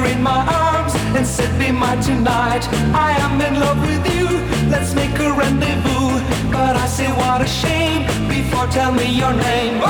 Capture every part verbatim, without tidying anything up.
in my arms and said be mine tonight. I am in love with you, let's make a rendezvous. But I say what a shame, before tell me your name.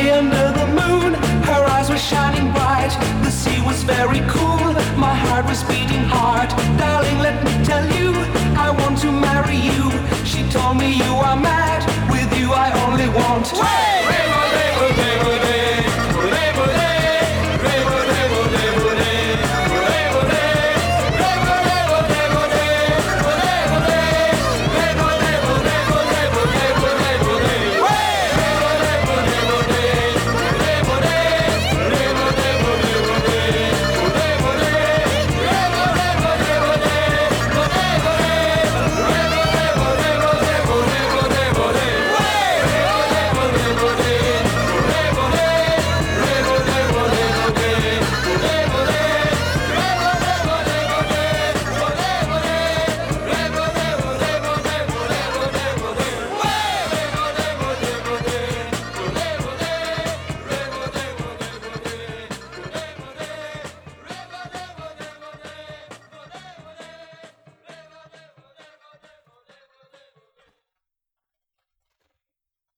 Shining bright, the sea was very cool, my heart was beating.